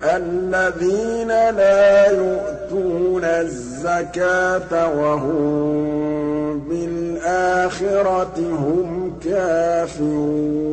الَّذِينَ لَا يُؤْتُونَ الزَّكَاةَ وَهُم بِالْآخِرَةِ هُمْ كَافِرُونَ